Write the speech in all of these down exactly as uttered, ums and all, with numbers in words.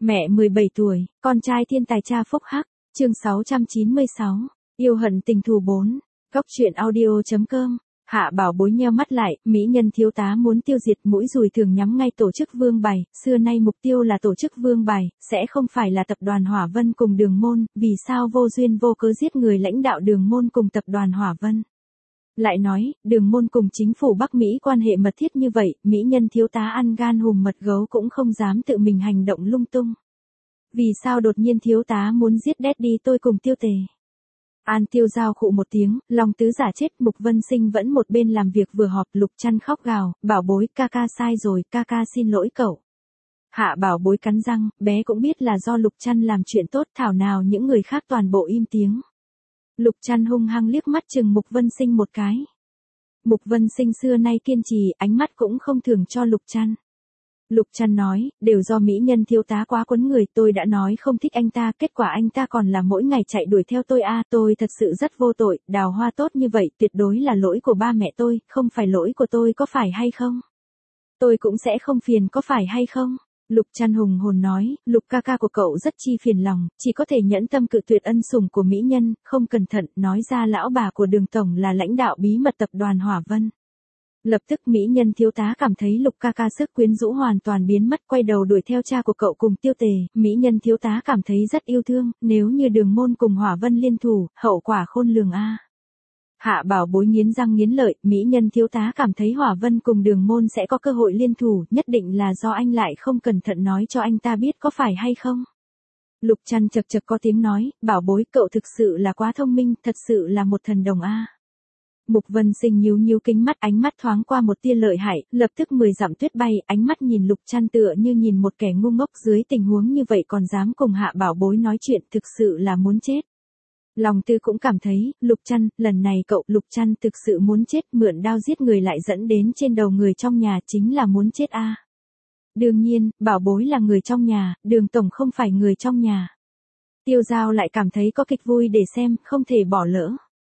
Mẹ mười bảy tuổi, con trai thiên tài cha phúc hắc, chương sáu trăm chín mươi sáu, yêu hận tình thù bốn, góc truyện audio.com. Hạ Bảo Bối nheo mắt lại, mỹ nhân thiếu tá muốn tiêu diệt mũi dùi thường nhắm ngay tổ chức Vương Bài, xưa nay mục tiêu là tổ chức Vương Bài, sẽ không phải là tập đoàn Hỏa Vân cùng Đường Môn, vì sao vô duyên vô cớ giết người lãnh đạo Đường Môn cùng tập đoàn Hỏa Vân. Lại nói, Đường Môn cùng chính phủ Bắc Mỹ quan hệ mật thiết như vậy, mỹ nhân thiếu tá ăn gan hùm mật gấu cũng không dám tự mình hành động lung tung. Vì sao đột nhiên thiếu tá muốn giết Daddy tôi cùng Tiêu Tề? An Tiêu Giao khụ một tiếng, Long Tứ giả chết, Mục Vân Sinh vẫn một bên làm việc vừa họp, Lục Chăn khóc gào, Bảo Bối, ca ca sai rồi, ca ca xin lỗi cậu. Hạ Bảo Bối cắn răng, bé cũng biết là do Lục Chăn làm chuyện tốt, thảo nào những người khác toàn bộ im tiếng. Lục Chăn hung hăng liếc mắt chừng Mục Vân Sinh một cái. Mục Vân Sinh xưa nay kiên trì, ánh mắt cũng không thường cho Lục Chăn. Lục Chăn nói, đều do mỹ nhân thiếu tá quá quấn người, tôi đã nói không thích anh ta, kết quả anh ta còn là mỗi ngày chạy đuổi theo tôi a, à, tôi thật sự rất vô tội, đào hoa tốt như vậy, tuyệt đối là lỗi của ba mẹ tôi, không phải lỗi của tôi có phải hay không? Tôi cũng sẽ không phiền có phải hay không? Lục Chăn hùng hồn nói, Lục ca ca của cậu rất chi phiền lòng, chỉ có thể nhẫn tâm cự tuyệt ân sủng của mỹ nhân, không cẩn thận, nói ra lão bà của Đường tổng là lãnh đạo bí mật tập đoàn Hỏa Vân. Lập tức mỹ nhân thiếu tá cảm thấy Lục ca ca sức quyến rũ hoàn toàn biến mất, quay đầu đuổi theo cha của cậu cùng Tiêu Tề, mỹ nhân thiếu tá cảm thấy rất yêu thương, nếu như Đường Môn cùng Hỏa Vân liên thủ, hậu quả khôn lường a. Hạ Bảo Bối nghiến răng nghiến lợi, mỹ nhân thiếu tá cảm thấy Hỏa Vân cùng Đường Môn sẽ có cơ hội liên thủ, nhất định là do anh lại không cẩn thận nói cho anh ta biết có phải hay không. Lục Chăn chật chật có tiếng nói, Bảo Bối cậu thực sự là quá thông minh, thật sự là một thần đồng a. Mục Vân Sinh nhíu nhíu kính mắt, ánh mắt thoáng qua một tia lợi hại, lập tức mười dặm tuyết bay, ánh mắt nhìn Lục Chăn tựa như nhìn một kẻ ngu ngốc, dưới tình huống như vậy còn dám cùng Hạ Bảo Bối nói chuyện, thực sự là muốn chết. Lòng Tư cũng cảm thấy, Lục Chăn, lần này cậu, Lục Chăn thực sự muốn chết, mượn đao giết người lại dẫn đến trên đầu người trong nhà, chính là muốn chết a. Đương nhiên, Bảo Bối là người trong nhà, Đường tổng không phải người trong nhà. Tiêu Giao lại cảm thấy có kịch vui để xem, không thể bỏ lỡ.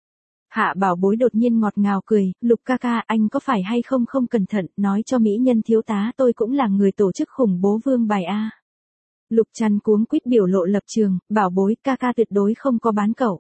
Hạ Bảo Bối đột nhiên ngọt ngào cười, Lục ca ca, anh có phải hay không không cẩn thận, nói cho mỹ nhân thiếu tá tôi cũng là người tổ chức khủng bố Vương Bài a. Lục Chăn cuống quýt biểu lộ lập trường, Bảo Bối, ca ca tuyệt đối không có bán cậu.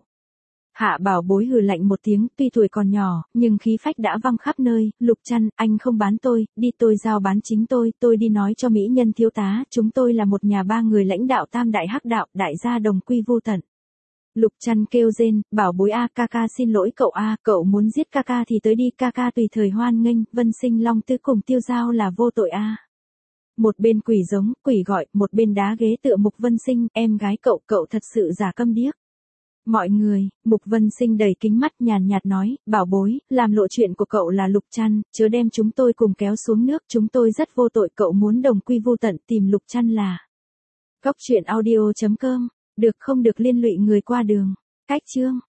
Hạ Bảo Bối hừ lạnh một tiếng, tuy tuổi còn nhỏ, nhưng khí phách đã văng khắp nơi, Lục Chăn, anh không bán tôi, đi tôi giao bán chính tôi, tôi đi nói cho mỹ nhân thiếu tá, chúng tôi là một nhà ba người lãnh đạo tam đại hắc đạo, đại gia đồng quy vô tận. Lục Chăn kêu rên, Bảo Bối a, ca ca xin lỗi cậu a, cậu muốn giết ca ca thì tới đi, ca ca tùy thời hoan nghênh, Vân Sinh Long Tứ cùng Tiêu Giao là vô tội a. Một bên quỷ giống, quỷ gọi, một bên đá ghế tựa Mục Vân Sinh, em gái cậu, cậu thật sự giả câm điếc. Mọi người, Mục Vân Sinh đầy kính mắt nhàn nhạt nói, Bảo Bối, làm lộ chuyện của cậu là Lục Chăn, chớ đem chúng tôi cùng kéo xuống nước, chúng tôi rất vô tội, cậu muốn đồng quy vô tận, tìm Lục Chăn là. Góc truyện audio.com, được không được liên lụy người qua đường. Cách chương.